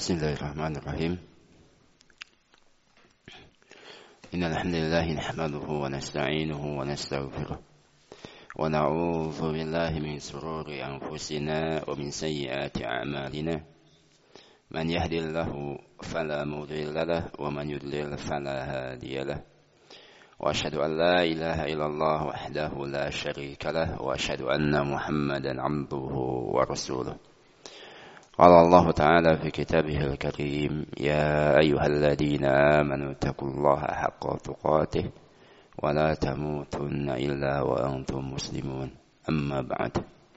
Bismillahirrahmanirrahim. Innal hamdalillah nahmaduhu wa nasta'inuhu wa nastaghfiruh wa na'udzu billahi min shururi anfusina wa min sayyiati a'malina. Man yahdihillahu fala mudilla lahu wa man yudlil fala hadiya lahu. Wa asyhadu an la ilaha illallah wahdahu la syarika lahu wa asyhadu anna Muhammadan 'abduhu wa rasuluh. قال الله تعالى في كتابه الكريم يا أيها الذين آمنوا اتقوا الله حق تقاته ولا تموتن إلا وأنتم مسلمون أما بعد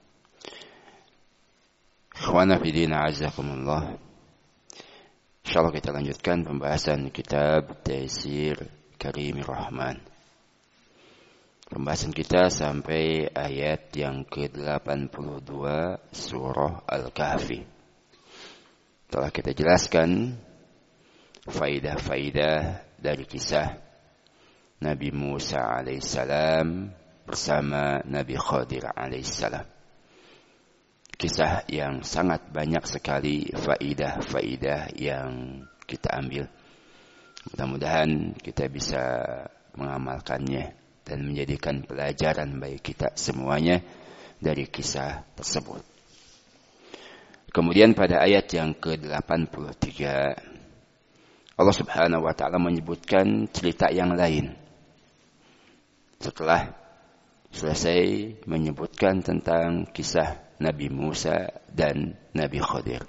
Ikhwana fi din azakumullah. Insyaallah kita lanjutkan pembahasan kitab Taisir Karimir Rahman. Pembahasan kita sampai ayat yang ke-82 surah Al-Kahfi. Telah kita jelaskan faidah-faidah dari kisah Nabi Musa alaihissalam bersama Nabi Khadir alaihissalam. Kisah yang sangat banyak sekali faidah-faidah yang kita ambil. Mudah-mudahan kita bisa mengamalkannya dan menjadikan pelajaran bagi kita semuanya dari kisah tersebut. Kemudian pada ayat yang ke-83 Allah Subhanahu wa taala menyebutkan cerita yang lain. Setelah selesai menyebutkan tentang kisah Nabi Musa dan Nabi Khadir.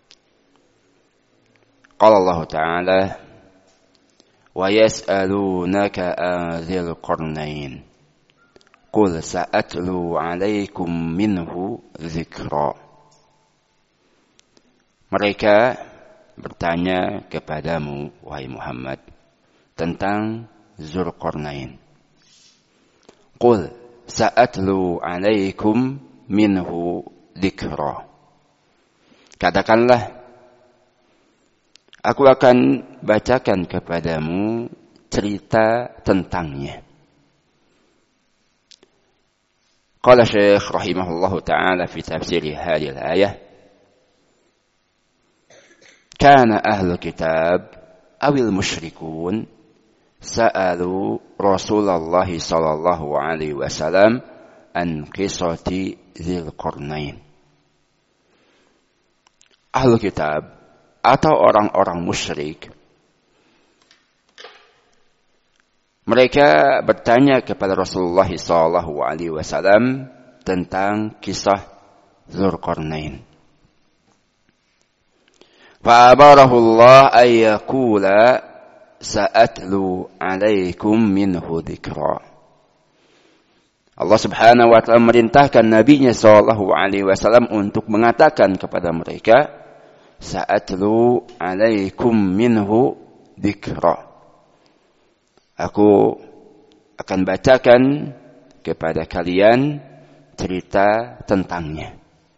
Qala Allah Ta'ala wa yas'alunaka an dzil qarnain qul sa'atlu 'alaikum minhu dzikra. Mereka bertanya kepadamu, wahai Muhammad, tentang Dzulqarnain. Qul sa'atlu 'alaikum minhu dzikra. Katakanlah, aku akan bacakan kepadamu cerita tentangnya. Qala Syekh rahimahullahu ta'ala fi tafsir hadhihi al-ayah كان أهل الكتاب أو المشركون سألوا رسول الله صلى الله عليه وسلم عن قصة ذي القرنين. Ahlu kitab atau orang-orang musyrik, mereka bertanya kepada Rasulullah sallallahu alaihi wasallam tentang kisah Dzulqarnain. Fa'abarahu Allah ayyakula sa'atlu 'alaikum minhu dzikra. Allah Subhanahu wa taala merintahkan nabinya sallallahu alaihi wasallam untuk mengatakan kepada mereka, sa'atlu 'alaikum minhu dzikra. Aku akan bacakan kepada kalian cerita tentangnya.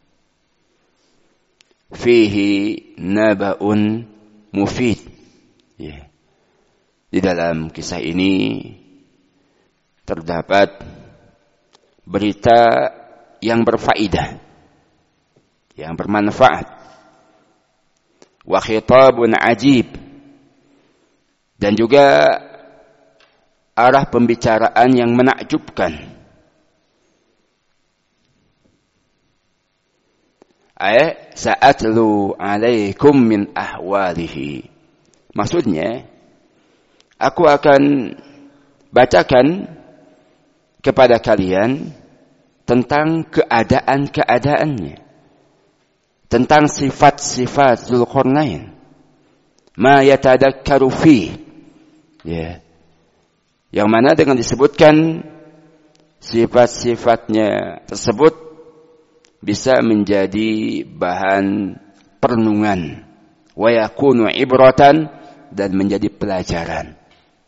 Fihi naba'un mufid. Ya. Di dalam kisah ini terdapat berita yang berfaedah, yang bermanfaat. Wa khitabun ajib. Dan juga arah pembicaraan yang menakjubkan. Sa'atlu 'alaikum min ahwalihi. Maksudnya, aku akan bacakan kepada kalian tentang keadaan-keadaannya, tentang sifat-sifat Dzulqarnain. Ma yatadakkaru fi. Ya. Yang mana dengan disebutkan sifat-sifatnya tersebut bisa menjadi bahan perenungan, wa yakunu ibratan, dan menjadi pelajaran.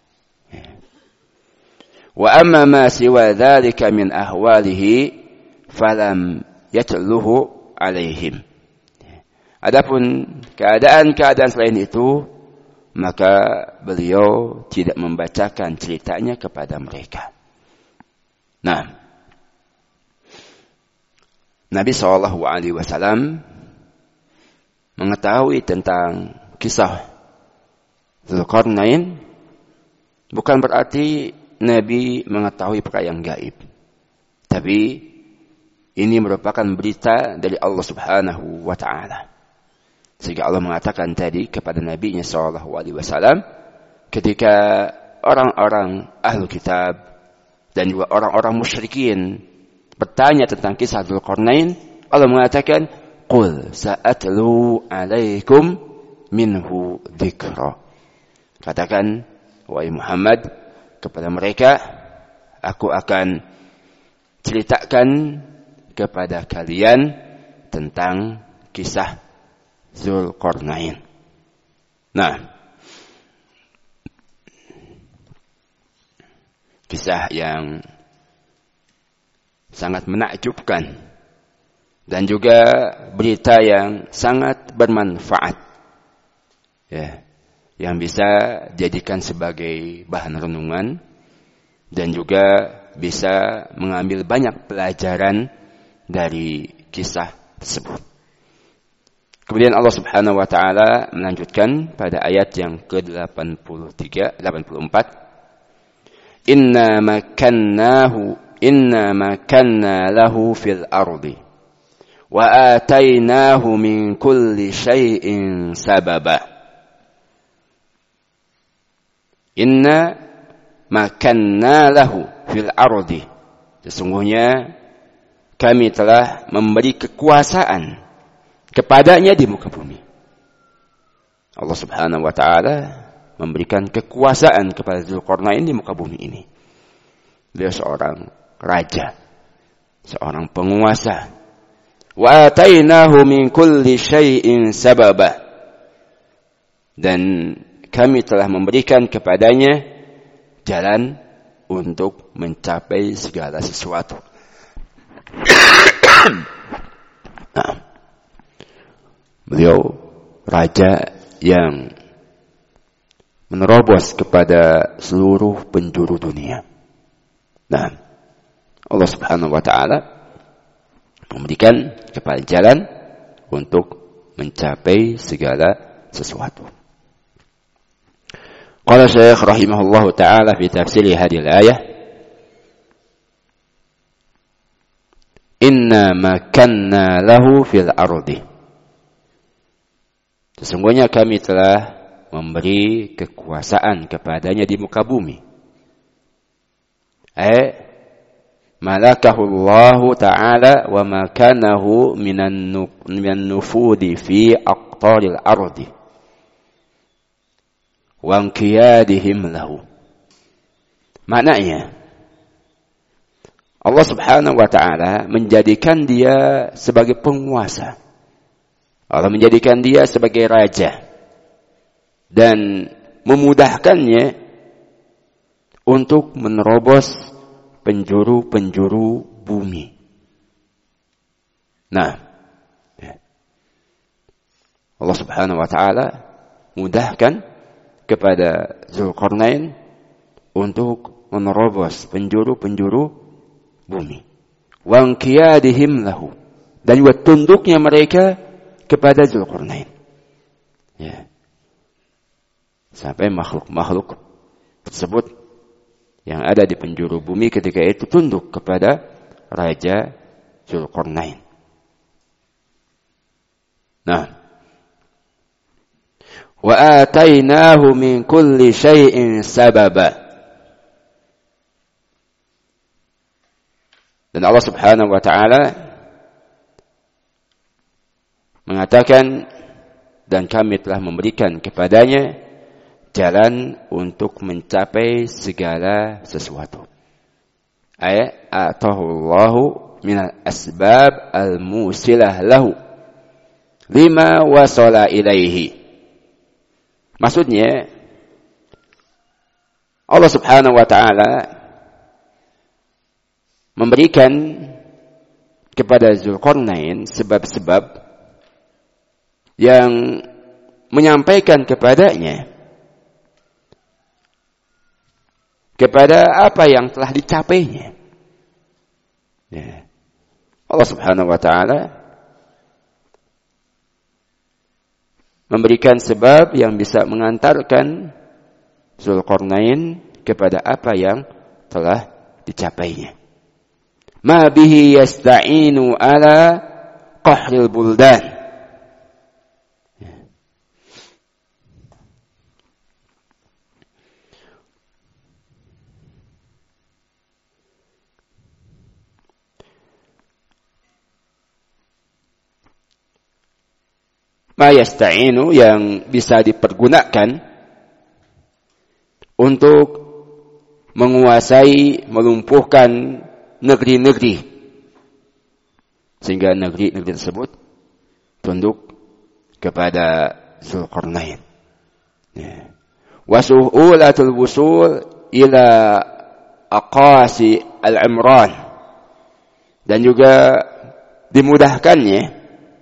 Wa amma ma siwa dzalika min ahwalihi falam yatluhu alaihim. Adapun keadaan-keadaan selain itu, maka beliau tidak membacakan ceritanya kepada mereka. Nah, Nabi SAW mengetahui tentang kisah Dzulqarnain bukan berarti Nabi mengetahui perkara yang gaib. Tapi ini merupakan berita dari Allah Subhanahu wa taala. Sehingga Allah mengatakan tadi kepada Nabi-Nya sallallahu alaihi wasallam ketika orang-orang ahlu kitab dan juga orang-orang musyrikin bertanya tentang kisah Dzulqarnain, Allah mengatakan, "Qul sa'atlu 'alaikum minhu dzikra." Katakan, wahai Muhammad, kepada mereka, aku akan ceritakan kepada kalian tentang kisah Dzulqarnain. Nah, kisah yang sangat menakjubkan dan juga berita yang sangat bermanfaat, ya, yang bisa jadikan sebagai bahan renungan dan juga bisa mengambil banyak pelajaran dari kisah tersebut. Kemudian Allah Subhanahu wa taala melanjutkan pada ayat yang ke-84, Inna makanna lahu fil ardi wa atainahu min kulli syai'in sababa. Inna makanna lahu fil ardi. Sesungguhnya kami telah memberi kekuasaan kepadanya di muka bumi. Allah Subhanahu wa taala memberikan kekuasaan kepada Dzulqarnain di muka bumi ini. Dia seorang raja, seorang penguasa. Wa atainahu min kulli syai'in sababa. Dan kami telah memberikan kepadanya jalan untuk mencapai segala sesuatu. Nah, beliau raja yang menerobos kepada seluruh penjuru dunia. Nah, Allah Subhanahu wa taala memberikan kepada jalan untuk mencapai segala sesuatu. Qala Syekh rahimahullahu taala fi tafsir hadhihi al-ayah, Inna makanna lahu fil ardi. Sesungguhnya kami telah memberi kekuasaan kepadanya di muka bumi. Malakahu Allah Ta'ala wa makanahu minan nufudi fi aqtaril ardi wa anqiyadihim lahu. Maknanya, Allah Subhanahu wa Ta'ala menjadikan dia sebagai penguasa. Allah menjadikan dia sebagai raja dan memudahkannya untuk menerobos penjuru-penjuru bumi. Nah, Allah Subhanahu wa taala mudahkan kepada Dzulqarnain untuk menerobos penjuru-penjuru bumi. Wa anqiyadihim lahu, dan juga tunduknya mereka kepada Dzulqarnain. Ya. Sampai makhluk-makhluk tersebut yang ada di penjuru bumi ketika itu tunduk kepada Raja Dzulqarnain. Nah, wa atainahu min kulli syai'in sababa. Dan Allah Subhanahu wa taala mengatakan, dan kami telah memberikan kepadanya jalan untuk mencapai segala sesuatu. Atahullahu minal asbab al-musilah lahu lima wasala ilaihi. Maksudnya, Allah Subhanahu wa taala memberikan kepada Dzulqarnain sebab-sebab yang menyampaikan kepadanya kepada apa yang telah dicapainya. Ya. Allah Subhanahu wa taala memberikan sebab yang bisa mengantarkan Dzulqarnain kepada apa yang telah dicapainya. Ma bihi yasta'inu ala qahril buldan. Ma yasta'inu yang bisa dipergunakan untuk menguasai, melumpuhkan negeri-negeri, sehingga negeri-negeri tersebut tunduk kepada Dzulqarnain. Wa su'ulatul wusul ila aqasi al-Imran, dan juga dimudahkannya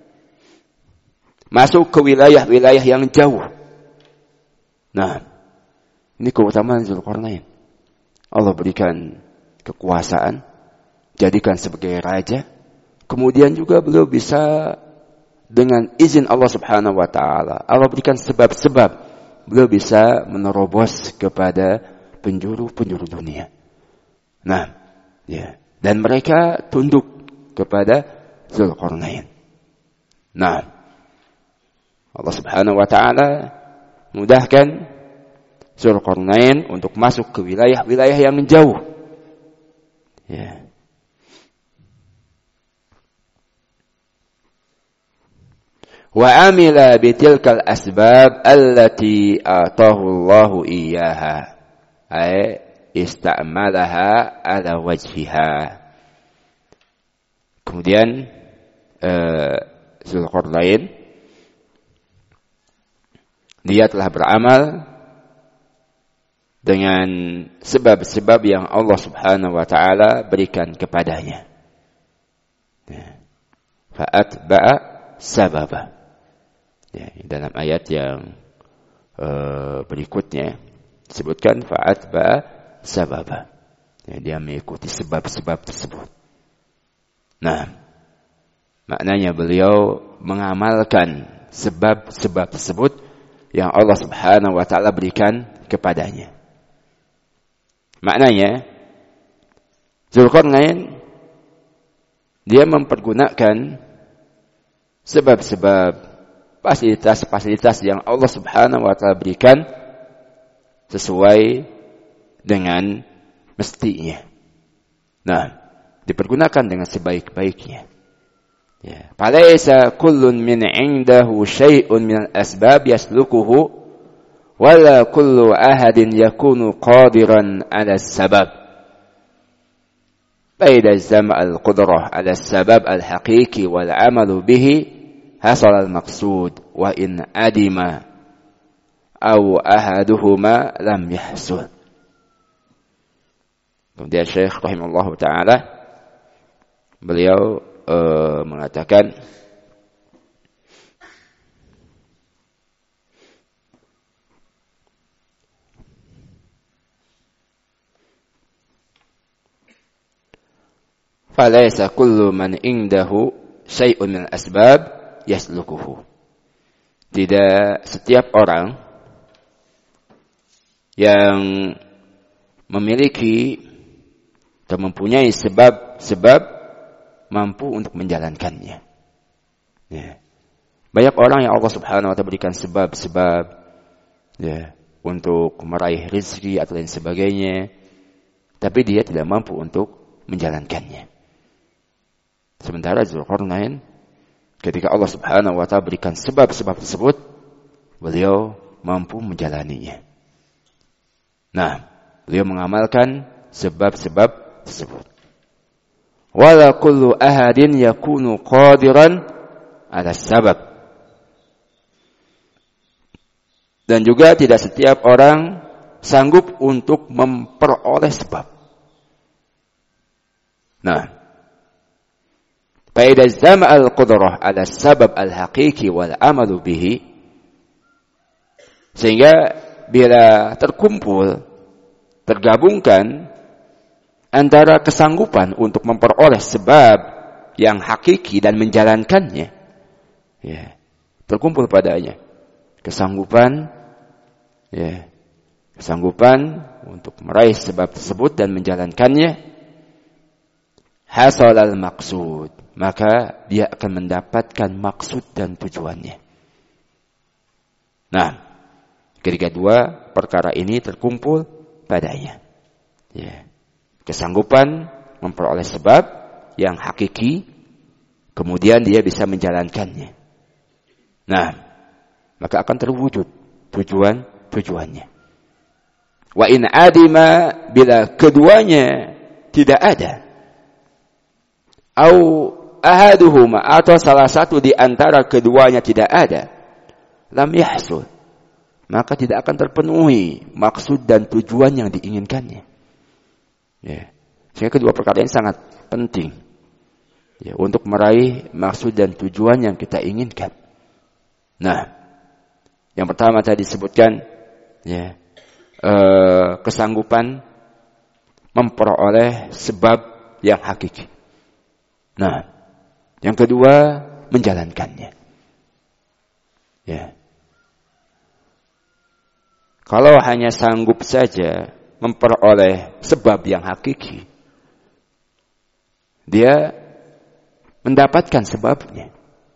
masuk ke wilayah-wilayah yang jauh. Nah, ini keutamaan Dzulqarnain. Allah berikan kekuasaan, jadikan sebagai raja. Kemudian juga beliau bisa dengan izin Allah Subhanahu wa taala, Allah berikan sebab-sebab, beliau bisa menerobos kepada penjuru-penjuru dunia. Nah, ya, dan mereka tunduk kepada Dzulqarnain. Nah, Allah Subhanahu wa taala mudahkan Dzulqarnain untuk masuk ke wilayah-wilayah yang jauh. Ya. Wa amila bitilkal asbab allati atahu Allahu iyyaha, ay istamalaha ala wajhiha. Kemudian Dzulqarnain dia telah beramal dengan sebab-sebab yang Allah Subhanahu wa taala berikan kepadanya. Fa'atba'a sababa. Ya, dalam ayat yang berikutnya disebutkan fa'atba'a sababa. Ya, dia mengikuti sebab-sebab tersebut. Nah, maknanya beliau mengamalkan sebab-sebab tersebut yang Allah Subhanahu wa taala berikan kepadanya. Maknanya Dzulqarnain dia mempergunakan sebab-sebab, fasilitas-fasilitas yang Allah Subhanahu wa taala berikan sesuai dengan mestinya. Nah, dipergunakan dengan sebaik-baiknya. Ya, falaisa kullun min 'indahu syai'un min al-asbab yaslukuhu wala kullu ahadin yakunu qadiran 'ala as-sabab. Faida zam' al-qudrah 'ala as-sabab al-haqiqi wal 'amalu bihi hasal al-maqsud wa in adima aw ahaduhuma lam yahsul. Kemudian Syekh rahimahullahu taala beliau mengatakan falaysa kullu man indahu syai'un min al-asbab yaslukuhu. Tidak setiap orang yang memiliki atau mempunyai sebab-sebab mampu untuk menjalankannya. Ya. Banyak orang yang Allah Subhanahu wa taala berikan sebab-sebab ya, untuk meraih rezeki atau lain sebagainya, tapi dia tidak mampu untuk menjalankannya. Sementara Dzulqarnain, ketika Allah Subhanahu wa taala berikan sebab-sebab tersebut, beliau mampu menjalaninya. Nah, beliau mengamalkan sebab-sebab tersebut. Wala kullu ahadin yakunu qadiran ala sabab. Dan juga tidak setiap orang sanggup untuk memperoleh sebab. Nah, faida zam' al-qudrah ala sabab al-haqiqi wal amalu bihi, sehingga bila tergabungkan antara kesanggupan untuk memperoleh sebab yang hakiki dan menjalankannya, ya, terkumpul padanya. kesanggupan, ya, kesanggupan untuk meraih sebab tersebut dan menjalankannya, hasalal maksud, maka dia akan mendapatkan maksud dan tujuannya. Nah, ketika dua perkara ini terkumpul padanya, ya, kesanggupan memperoleh sebab yang hakiki, kemudian dia bisa menjalankannya. Nah, maka akan terwujud tujuannya. Wa in adima, bila keduanya tidak ada, au ahaduhuma, atau salah satu di antara keduanya tidak ada, lam yahsul, maka tidak akan terpenuhi maksud dan tujuan yang diinginkannya. Ya. Sehingga kedua perkara ini sangat penting, ya, untuk meraih maksud dan tujuan yang kita inginkan. Nah, yang pertama tadi disebutkan, ya, kesanggupan memperoleh sebab yang hakiki. Nah, yang kedua menjalankannya. Ya. Kalau hanya sanggup saja memperoleh sebab yang hakiki, dia mendapatkan sebabnya,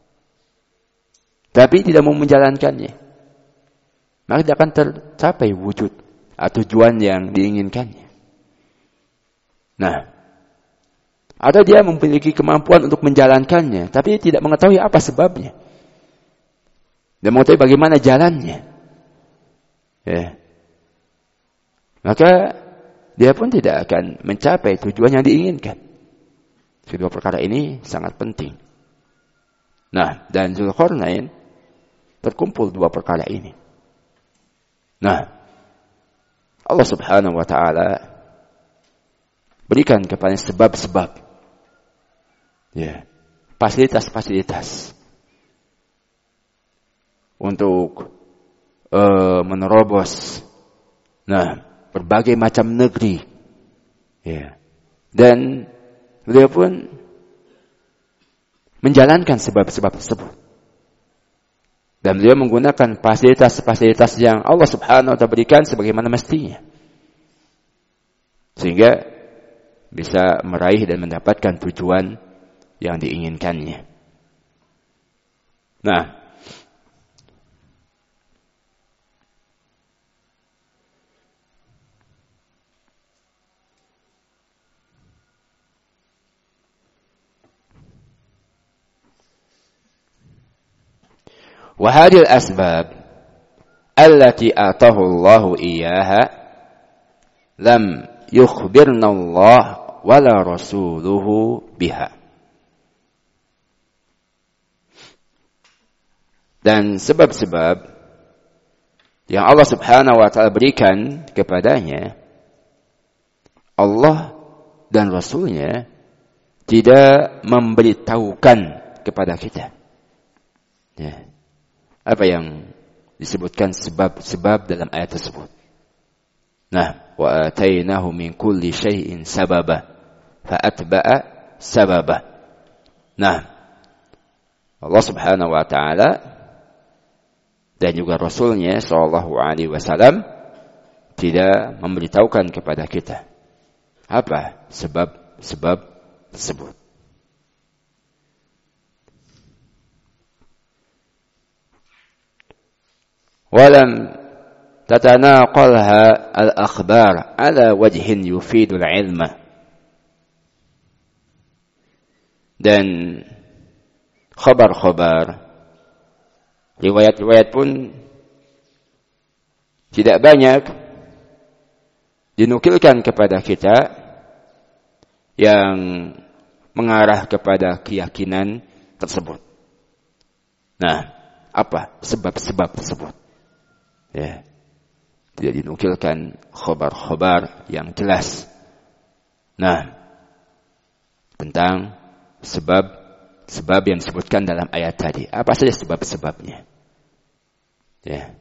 tapi tidak mau menjalankannya, maka tidak akan tercapai wujud atau tujuan yang diinginkannya. Nah, atau dia memiliki kemampuan untuk menjalankannya, tapi tidak mengetahui apa sebabnya, dan mengetahui bagaimana jalannya, ya, maka dia pun tidak akan mencapai tujuan yang diinginkan. Kedua perkara ini sangat penting. Nah, dan Dzulqarnain terkumpul dua perkara ini. Nah, Allah Subhanahu wa taala berikan kepada sebab-sebab, ya, fasilitas-fasilitas untuk menerobos, nah, berbagai macam negeri, ya, dan beliau pun menjalankan sebab-sebab tersebut. Dan beliau menggunakan fasilitas-fasilitas yang Allah Subhanahu wa taala berikan sebagaimana mestinya, sehingga bisa meraih dan mendapatkan tujuan yang diinginkannya. Nah, وهذه الأسباب التي آتاه الله إياها لم يخبرنا الله ولا رسوله بها. Dan sebab-sebab yang Allah Subhanahu wa taala berikan kepadanya, Allah dan Rasulnya tidak memberitahukan kepada kita. Ya. Apa yang disebutkan sebab-sebab dalam ayat tersebut. Nah, wa atainahu min kulli syai'in sababa fa atba'a sababa. Nah, Allah Subhanahu wa taala dan juga Rasulnya sallallahu alaihi wasallam tidak memberitahukan kepada kita apa sebab-sebab tersebut. Walam tatanaqalha al-akhbar ala wajhin yufidul ilma. Dan khabar-khabar, riwayat-riwayat pun tidak banyak dinukilkan kepada kita yang mengarah kepada keyakinan tersebut. Nah, apa sebab-sebab tersebut? Ya, tidak dinukilkan khabar-khabar yang jelas. Nah, tentang sebab yang disebutkan dalam ayat tadi, apa saja sebab-sebabnya? Ya,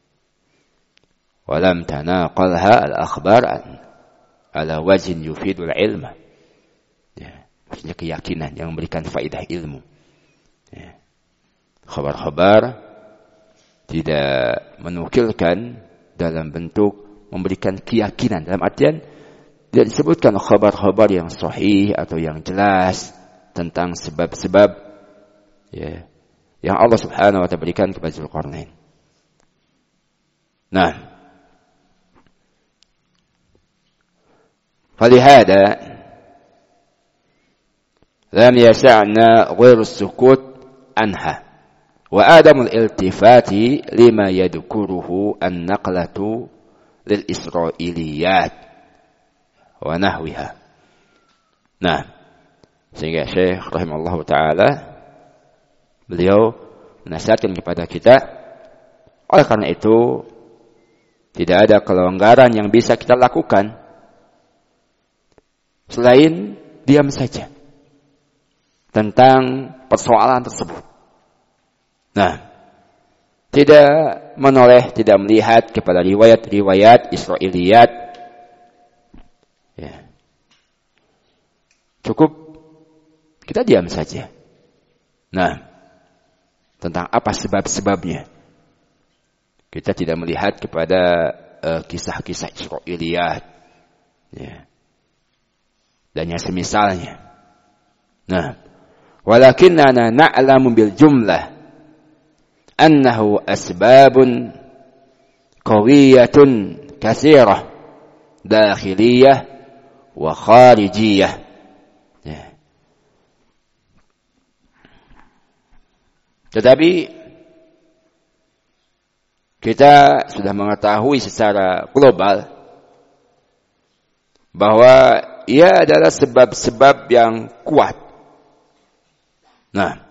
walam tanaqalha al-akhbar ala wajhin yufidul ilma. Ya, maksudnya keyakinan yang memberikan faedah ilmu. Ya, khabar-khabar tidak menukilkan dalam bentuk memberikan keyakinan, dalam artian tidak disebutkan khabar-khabar yang sahih atau yang jelas tentang sebab-sebab ya, yang Allah Subhanahu wa ta'ala berikan kepada Dzulqarnain. Nah, falihada lam yasa'na ghairu sukut anha wa adamul iltifati lima yadhkuruhu an-naqlatu lil israiliyat wa nahwiha. Nah, sehingga Syekh rahimallahu taala beliau menasihatkan kepada kita, oleh karena itu tidak ada kelonggaran yang bisa kita lakukan selain diam saja tentang persoalan tersebut. Nah, tidak menoleh, tidak melihat kepada riwayat-riwayat Israiliyat. Ya. Cukup kita diam saja. Nah, tentang apa sebab-sebabnya. Kita tidak melihat kepada kisah-kisah Israiliyat. Ya. Dan yang semisalnya. Nah, walakinnana na'lamu bil jumlah annahu asbabun qawiyatun katsirah dakhiliyah wa kharijiyah. Ya. Tetapi kita sudah mengetahui secara global bahwa ia adalah sebab-sebab yang kuat. Nah,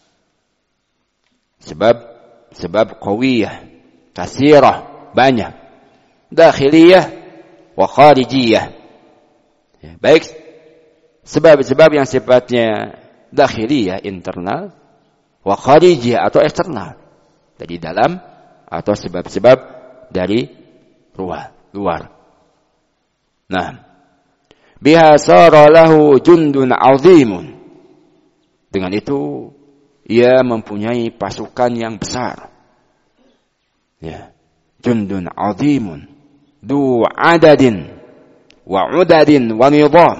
sebab qawiyah, kasirah, banyak. Dakhiliyah wa kharijiyah. Ya, baik sebab-sebab yang sifatnya dakhiliyah, internal, wa kharijiyah atau eksternal, dari dalam atau sebab-sebab dari luar. Nah, biha sara lahu jundun azimun. Dengan itu ia mempunyai pasukan yang besar. Ya, jundun azimun du adadin wa udadin wa nizam.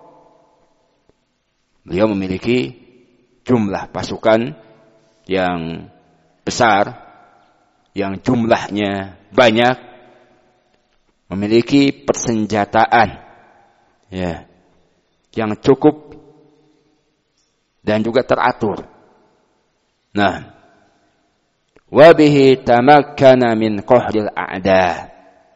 Beliau memiliki jumlah pasukan yang besar, yang jumlahnya banyak, memiliki persenjataan ya, yang cukup dan juga teratur. Nah, wa bihi tamakkana min qahril a'da.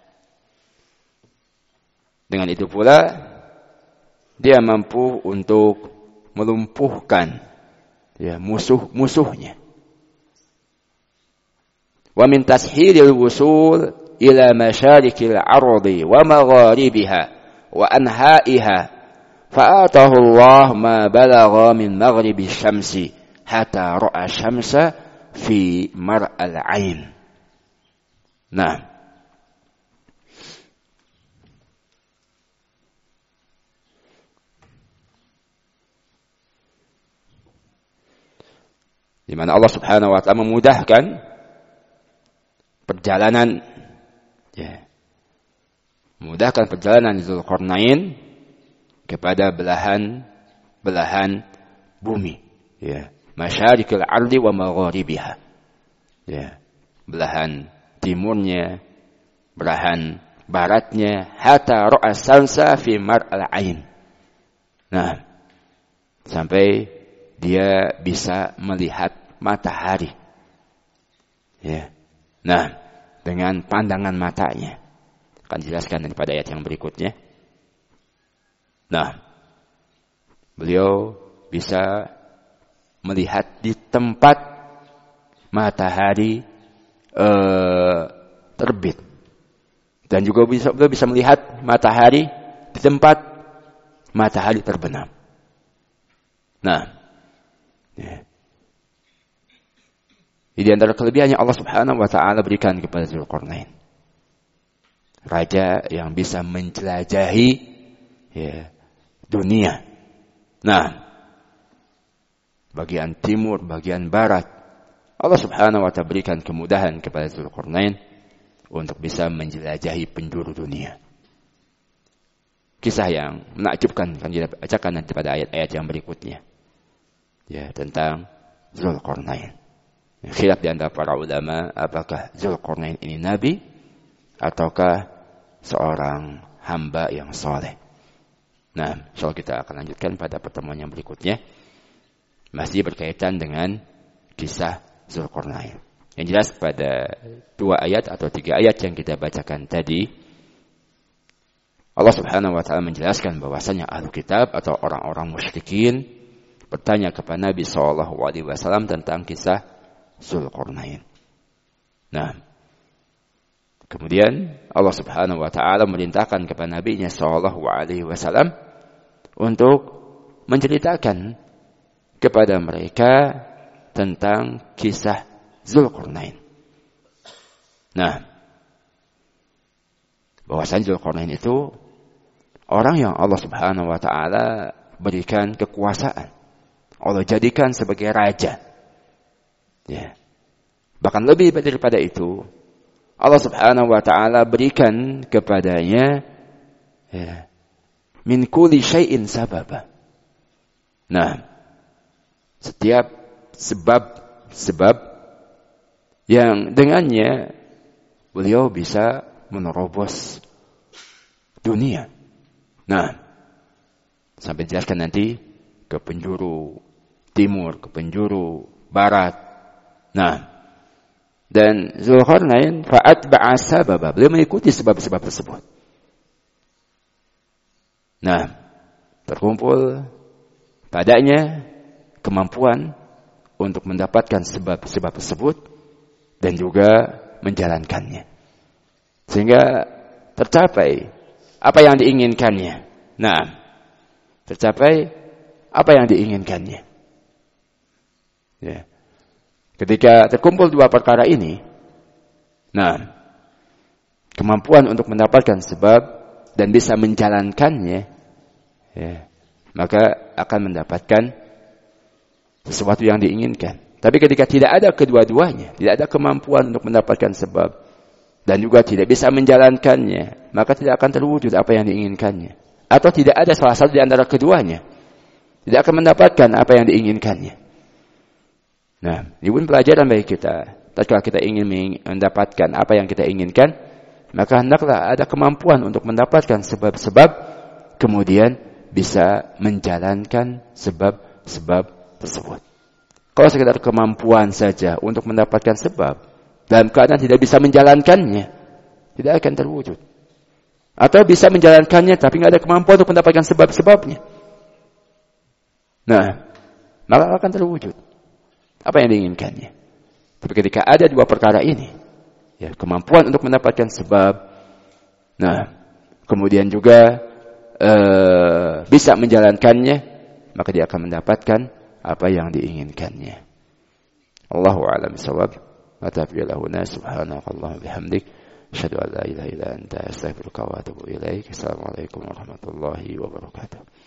Dengan itu pula dia mampu untuk melumpuhkan ya, musuh-musuhnya. Wa min tashilil wusul ila masyarikil ardi wa magharibiha wa anha'iha فآتاه الله ما بلغ من مغرب الشمس حتى رأى الشمس في مرء العين. Nah, di mana Allah Subhanahu wa taala memudahkan perjalanan ya, memudahkan perjalanan Dzulqarnain kepada belahan bumi ya, masyarikil ardi wa magharibiha ya, belahan timurnya, belahan baratnya, hatta ra'a samsa fi mar'al ain. Nah, sampai dia bisa melihat matahari ya. Nah, dengan pandangan matanya. Akan dijelaskan pada ayat yang berikutnya. Nah, beliau bisa melihat di tempat matahari terbit, dan juga beliau bisa melihat matahari di tempat matahari terbenam. Nah, ya. Ini antara kelebihannya Allah Subhanahu wa taala berikan kepada Dzulqarnain, raja yang bisa menjelajahi ya, dunia. Nah, bagian timur, bagian barat, Allah Subhanahu wa ta'ala berikan kemudahan kepada Dzulqarnain untuk bisa menjelajahi penjuru dunia. Kisah yang menakjubkan akan kita bacakan nanti pada ayat-ayat yang berikutnya. Ya, tentang Dzulqarnain. Khilaf di antara para ulama, apakah Dzulqarnain ini nabi ataukah seorang hamba yang saleh. Nah, insyaallah kita akan lanjutkan pada pertemuan yang berikutnya. Masih berkaitan dengan kisah Dzulqarnain. Yang jelas pada 2 ayat atau 3 ayat yang kita bacakan tadi, Allah Subhanahu wa ta'ala menjelaskan bahwasanya ahli kitab atau orang-orang musyrikin bertanya kepada Nabi SAW tentang kisah Dzulqarnain. Nah, kemudian Allah Subhanahu wa ta'ala memerintahkan kepada Nabi-Nya SAW untuk menceritakan kepada mereka tentang kisah Dzulqarnain. Nah, bahwasanya Dzulqarnain itu orang yang Allah Subhanahu wa ta'ala berikan kekuasaan. Allah jadikan sebagai raja. Ya. Bahkan lebih daripada itu, Allah Subhanahu wa ta'ala berikan kepadanya min kulli syai'in sababa. Nah, setiap sebab yang dengannya beliau bisa menerobos dunia. Nah, sampai dijelaskan nanti ke penjuru timur, ke penjuru barat. Nah, dan Dzulqarnain fa'atba'a sababa, beliau mengikuti sebab-sebab tersebut. Nah, terkumpul padanya kemampuan untuk mendapatkan sebab-sebab tersebut dan juga menjalankannya. Sehingga tercapai apa yang diinginkannya. Nah, tercapai apa yang diinginkannya. Ya. Ketika terkumpul 2 perkara ini, nah, kemampuan untuk mendapatkan sebab dan bisa menjalankannya, ya, maka akan mendapatkan sesuatu yang diinginkan. Tapi ketika tidak ada kedua-duanya, tidak ada kemampuan untuk mendapatkan sebab dan juga tidak bisa menjalankannya, maka tidak akan terwujud apa yang diinginkannya. Atau tidak ada salah satu di antara keduanya, tidak akan mendapatkan apa yang diinginkannya. Nah, ini pun pelajaran bagi kita. Tatkala kita ingin mendapatkan apa yang kita inginkan, maka hendaklah ada kemampuan untuk mendapatkan sebab-sebab, kemudian bisa menjalankan sebab-sebab tersebut. Kalau sekedar kemampuan saja untuk mendapatkan sebab, dalam keadaan tidak bisa menjalankannya, tidak akan terwujud. Atau bisa menjalankannya tapi tidak ada kemampuan untuk mendapatkan sebab-sebabnya. Nah, maka akan terwujud apa yang diinginkannya. Tapi ketika ada 2 perkara ini, ya, kemampuan untuk mendapatkan sebab, nah, kemudian juga bisa menjalankannya, maka dia akan mendapatkan apa yang diinginkannya. Allahu a'lam bishawab. Atafiyalahuna subhanakallahumma bihamdik asyhadu an la ilaha illa anta astaghfiruka wa atubu ilaik. Assalamualaikum warahmatullahi wabarakatuh.